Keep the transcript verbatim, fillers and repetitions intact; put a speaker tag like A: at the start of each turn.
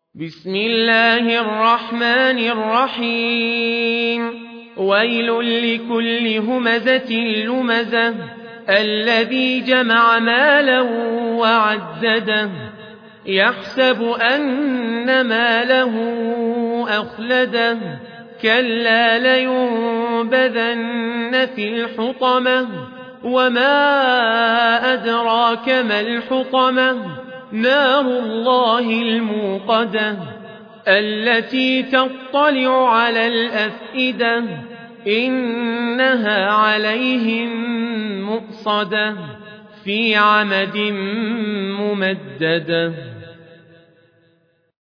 A: بسم الله الرحمن الرحيم ويل لكل همزة لمزة الذي جمع مالا وعدده يحسب أن ماله أخلده كلا لينبذن في الحطمة وما أدراك ما الحطمة نار الله الموقدة التي تطلع على الأفئدة إنها عليهم مؤصدة في عمد ممددة